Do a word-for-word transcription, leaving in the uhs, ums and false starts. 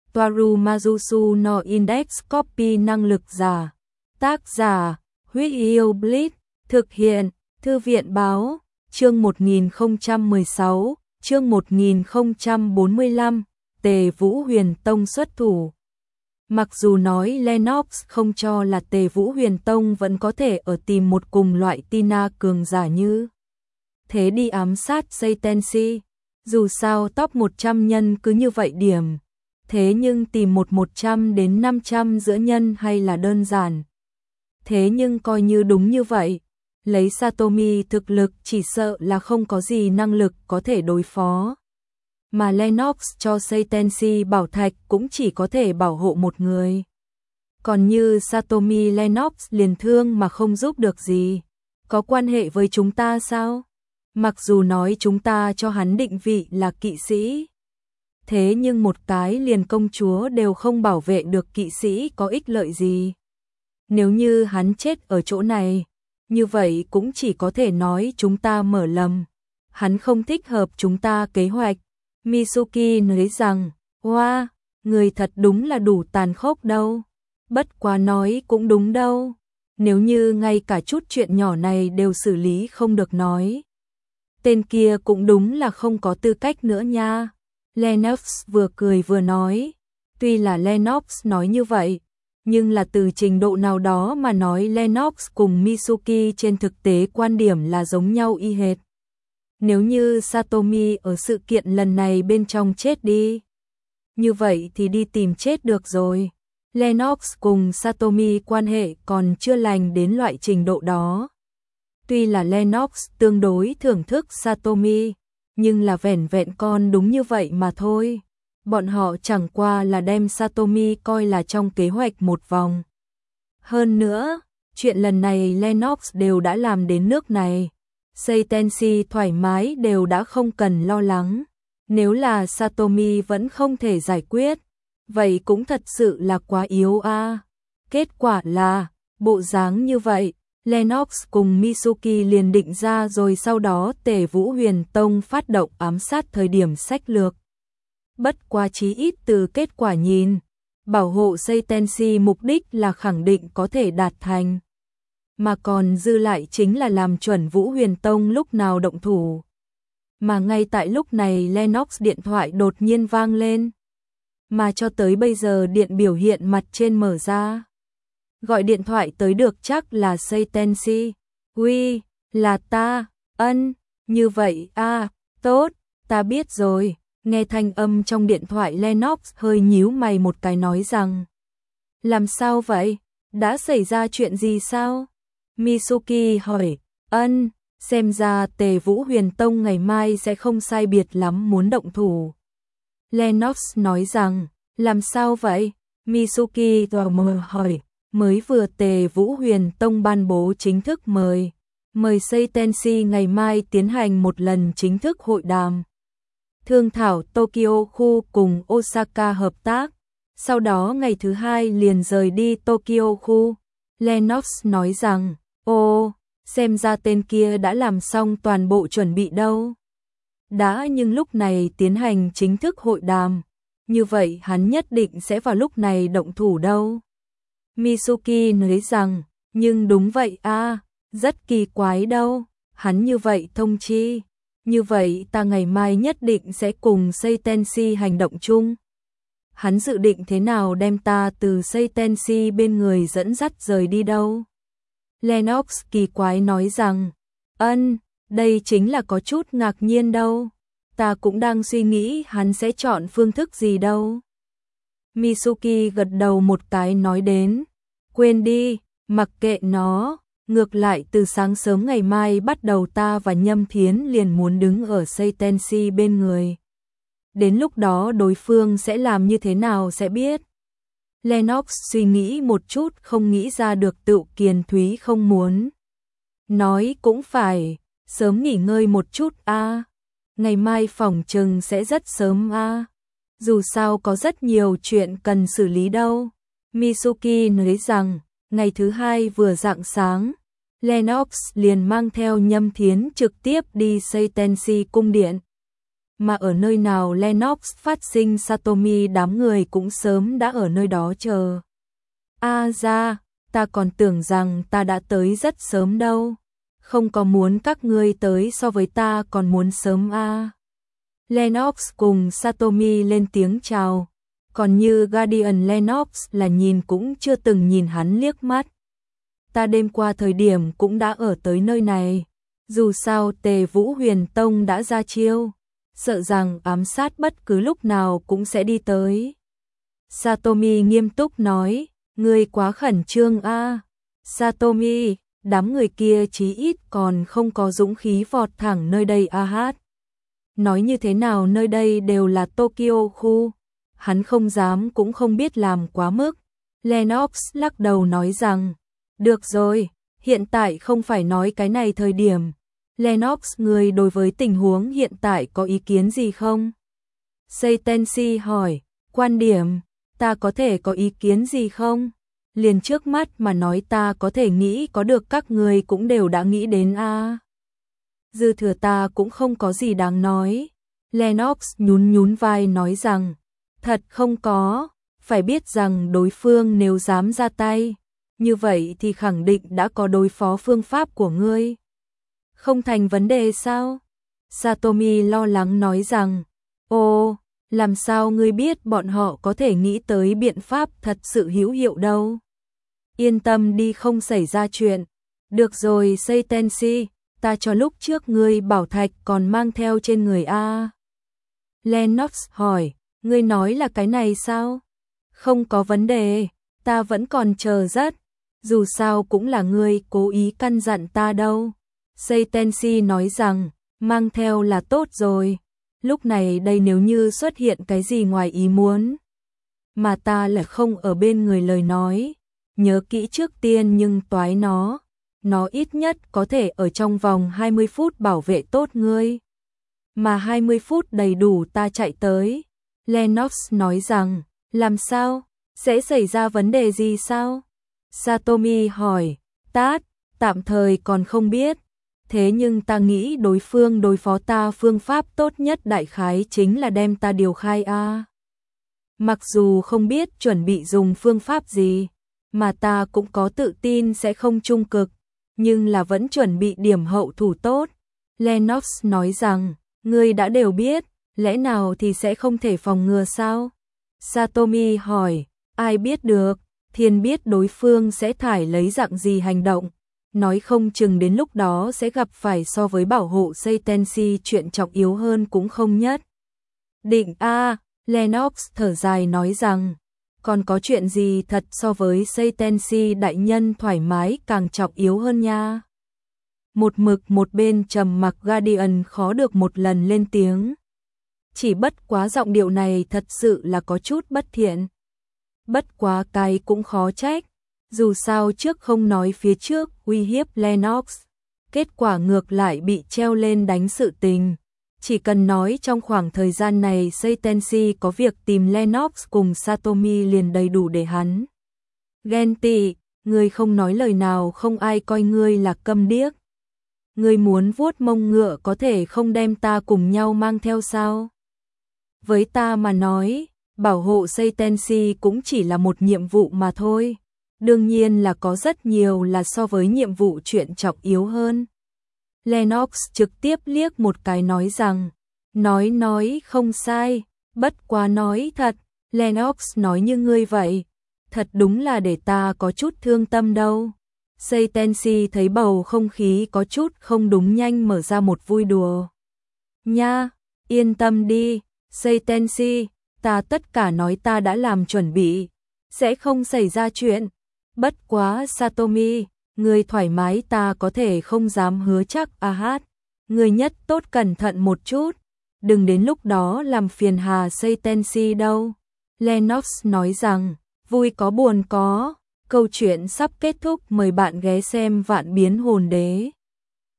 Toaru Majusu no Index Copy năng lực giả. Tác giả, Huyết Yêu Blitz, thực hiện, Thư viện báo, chương một nghìn không trăm mười sáu, chương một nghìn không trăm bốn mươi lăm, Tề Vũ Huyền Tông xuất thủ. Mặc dù nói Lennox không cho là Tề Vũ Huyền Tông vẫn có thể ở tìm một cùng loại Tina cường giả như thế đi ám sát Saitensi, dù sao top một trăm nhân cứ như vậy điểm, thế nhưng tìm một một trăm đến năm trăm giữa nhân hay là đơn giản. Thế nhưng coi như đúng như vậy, lấy Satomi thực lực chỉ sợ là không có gì năng lực có thể đối phó. Mà Lennox cho Saitensi bảo thạch cũng chỉ có thể bảo hộ một người. Còn như Satomi Lennox liền thương mà không giúp được gì. Có quan hệ với chúng ta sao? Mặc dù nói chúng ta cho hắn định vị là kỵ sĩ. Thế nhưng một cái liền công chúa đều không bảo vệ được kỵ sĩ có ích lợi gì. Nếu như hắn chết ở chỗ này, như vậy cũng chỉ có thể nói chúng ta mở lầm. Hắn không thích hợp chúng ta kế hoạch. Mitsuki nói rằng, wow, người thật đúng là đủ tàn khốc đâu. Bất quá nói cũng đúng đâu. Nếu như ngay cả chút chuyện nhỏ này đều xử lý không được nói. Tên kia cũng đúng là không có tư cách nữa nha. Lennox vừa cười vừa nói. Tuy là Lennox nói như vậy, nhưng là từ trình độ nào đó mà nói Lennox cùng Mitsuki trên thực tế quan điểm là giống nhau y hệt. Nếu như Satomi ở sự kiện lần này bên trong chết đi, như vậy thì đi tìm chết được rồi. Lennox cùng Satomi quan hệ còn chưa lành đến loại trình độ đó. Tuy là Lennox tương đối thưởng thức Satomi, nhưng là vẻn vẹn con đúng như vậy mà thôi. Bọn họ chẳng qua là đem Satomi coi là trong kế hoạch một vòng. Hơn nữa, chuyện lần này Lennox đều đã làm đến nước này. Saitensi thoải mái đều đã không cần lo lắng. Nếu là Satomi vẫn không thể giải quyết, vậy cũng thật sự là quá yếu a. À. Kết quả là, bộ dáng như vậy, Lennox cùng Mitsuki liền định ra rồi sau đó Tề Vũ Huyền Tông phát động ám sát thời điểm sách lược. Bất quá chí ít từ kết quả nhìn, bảo hộ Saitensi mục đích là khẳng định có thể đạt thành. Mà còn dư lại chính là làm chuẩn Vũ Huyền Tông lúc nào động thủ. Mà ngay tại lúc này Lennox điện thoại đột nhiên vang lên. Mà cho tới bây giờ điện biểu hiện mặt trên mở ra. Gọi điện thoại tới được chắc là Saitensi. Uy, là ta, ân, như vậy a, à, tốt, ta biết rồi. Nghe thanh âm trong điện thoại Lennox hơi nhíu mày một cái nói rằng. Làm sao vậy? Đã xảy ra chuyện gì sao? Mitsuki hỏi, ân, xem ra Tề Vũ Huyền Tông ngày mai sẽ không sai biệt lắm muốn động thủ. Lennox nói rằng, làm sao vậy? Mitsuki tò mò hỏi, mới vừa Tề Vũ Huyền Tông ban bố chính thức mời. Mời Saitensi ngày mai tiến hành một lần chính thức hội đàm. Thương thảo Tokyo khu cùng Osaka hợp tác. Sau đó ngày thứ hai liền rời đi Tokyo khu. Lennox nói rằng, ồ, xem ra tên kia đã làm xong toàn bộ chuẩn bị đâu. Đã nhưng lúc này tiến hành chính thức hội đàm, như vậy hắn nhất định sẽ vào lúc này động thủ đâu. Mitsuki nói rằng, nhưng đúng vậy a, à, rất kỳ quái đâu, hắn như vậy thông chi. Như vậy ta ngày mai nhất định sẽ cùng Saitensi hành động chung. Hắn dự định thế nào đem ta từ Saitensi bên người dẫn dắt rời đi đâu? Lennox kỳ quái nói rằng, ân, đây chính là có chút ngạc nhiên đâu. Ta cũng đang suy nghĩ hắn sẽ chọn phương thức gì đâu. Mitsuki gật đầu một cái nói đến, quên đi, mặc kệ nó. Ngược lại từ sáng sớm ngày mai bắt đầu ta và Nhâm Thiến liền muốn đứng ở Saitensi bên người. Đến lúc đó đối phương sẽ làm như thế nào sẽ biết. Lennox suy nghĩ một chút không nghĩ ra được Tựu Kiền Thúy không muốn. Nói cũng phải, sớm nghỉ ngơi một chút a. À. Ngày mai phỏng chừng sẽ rất sớm a. À. Dù sao có rất nhiều chuyện cần xử lý đâu. Mitsuki nói rằng, ngày thứ hai vừa rạng sáng, Lennox liền mang theo Nhâm Thiến trực tiếp đi Saitensi cung điện. mà ở nơi nào Lennox phát sinh Satomi đám người cũng sớm đã ở nơi đó chờ. A à ra, ta còn tưởng rằng ta đã tới rất sớm đâu, không có muốn các ngươi tới so với ta còn muốn sớm a. À. Lennox cùng Satomi lên tiếng chào, còn như Guardian Lennox là nhìn cũng chưa từng nhìn hắn liếc mắt. Ta đêm qua thời điểm cũng đã ở tới nơi này, dù sao Tề Vũ Huyền Tông đã ra chiêu, sợ rằng ám sát bất cứ lúc nào cũng sẽ đi tới. Satomi nghiêm túc nói, ngươi quá khẩn trương a. À. Satomi, đám người kia chí ít còn không có dũng khí vọt thẳng nơi đây a hát. Nói như thế nào nơi đây đều là Tokyo khu, hắn không dám cũng không biết làm quá mức. Lennox lắc đầu nói rằng, được rồi, hiện tại không phải nói cái này thời điểm. Lennox, người đối với tình huống hiện tại có ý kiến gì không? Seitenshi hỏi, quan điểm, ta có thể có ý kiến gì không? Liền trước mắt mà nói ta có thể nghĩ có được các người cũng đều đã nghĩ đến a. À. Dư thừa ta cũng không có gì đáng nói. Lennox nhún nhún vai nói rằng, thật không có, phải biết rằng đối phương nếu dám ra tay, như vậy thì khẳng định đã có đối phó phương pháp của ngươi. Không thành vấn đề sao? Satomi lo lắng nói rằng, ồ, làm sao ngươi biết bọn họ có thể nghĩ tới biện pháp thật sự hữu hiệu đâu? Yên tâm đi, không xảy ra chuyện. Được rồi Seitenshi, ta cho lúc trước ngươi bảo thạch còn mang theo trên người a. Lennox hỏi, ngươi nói là cái này sao? Không có vấn đề, ta vẫn còn chờ rất. Dù sao cũng là ngươi cố ý căn dặn ta đâu. Seitenshi nói rằng, mang theo là tốt rồi. Lúc này đây nếu như xuất hiện cái gì ngoài ý muốn, mà ta là không ở bên người lời nói, nhớ kỹ trước tiên nhưng toái nó. Nó ít nhất có thể ở trong vòng hai mươi phút bảo vệ tốt ngươi. Mà hai mươi phút đầy đủ ta chạy tới. Lennox nói rằng, làm sao? Sẽ xảy ra vấn đề gì sao? Satomi hỏi, tát, tạm thời còn không biết. Thế nhưng ta nghĩ đối phương đối phó ta phương pháp tốt nhất đại khái chính là đem ta điều khai a. Mặc dù không biết chuẩn bị dùng phương pháp gì, mà ta cũng có tự tin sẽ không trung cực, nhưng là vẫn chuẩn bị điểm hậu thủ tốt. Lennox nói rằng, ngươi đã đều biết, lẽ nào thì sẽ không thể phòng ngừa sao? Satomi hỏi, ai biết được, thiên biết đối phương sẽ thải lấy dạng gì hành động, nói không chừng đến lúc đó sẽ gặp phải so với bảo hộ Seitenshi chuyện trọng yếu hơn cũng không nhất. Định a, à, Lennox thở dài nói rằng, còn có chuyện gì thật so với Seitenshi đại nhân thoải mái càng trọng yếu hơn nha. Một mực một bên trầm mặc Guardian khó được một lần lên tiếng. Chỉ bất quá giọng điệu này thật sự là có chút bất thiện. Bất quá cái cũng khó trách, dù sao trước không nói phía trước uy hiếp Lennox, kết quả ngược lại bị treo lên đánh sự tình. Chỉ cần nói trong khoảng thời gian này Seitenshi có việc tìm Lennox cùng Satomi liền đầy đủ để hắn ghen tị. Ngươi không nói lời nào không ai coi ngươi là câm điếc. Ngươi muốn vuốt mông ngựa có thể không đem ta cùng nhau mang theo sao? Với ta mà nói, bảo hộ Seitenshi cũng chỉ là một nhiệm vụ mà thôi. Đương nhiên là có rất nhiều là so với nhiệm vụ chuyện trọng yếu hơn. Lennox trực tiếp liếc một cái nói rằng, nói nói không sai, bất quá nói thật, Lennox nói như ngươi vậy, thật đúng là để ta có chút thương tâm đâu. Seitenshi thấy bầu không khí có chút không đúng nhanh mở ra một vui đùa. Nha, yên tâm đi, Seitenshi, ta tất cả nói ta đã làm chuẩn bị, sẽ không xảy ra chuyện. Bất quá Satomi, người thoải mái ta có thể không dám hứa chắc a hát. Người nhất tốt cẩn thận một chút, đừng đến lúc đó làm phiền hà Seitenshi đâu. Lennox nói rằng, vui có buồn có, câu chuyện sắp kết thúc, mời bạn ghé xem Vạn Biến Hồn Đế.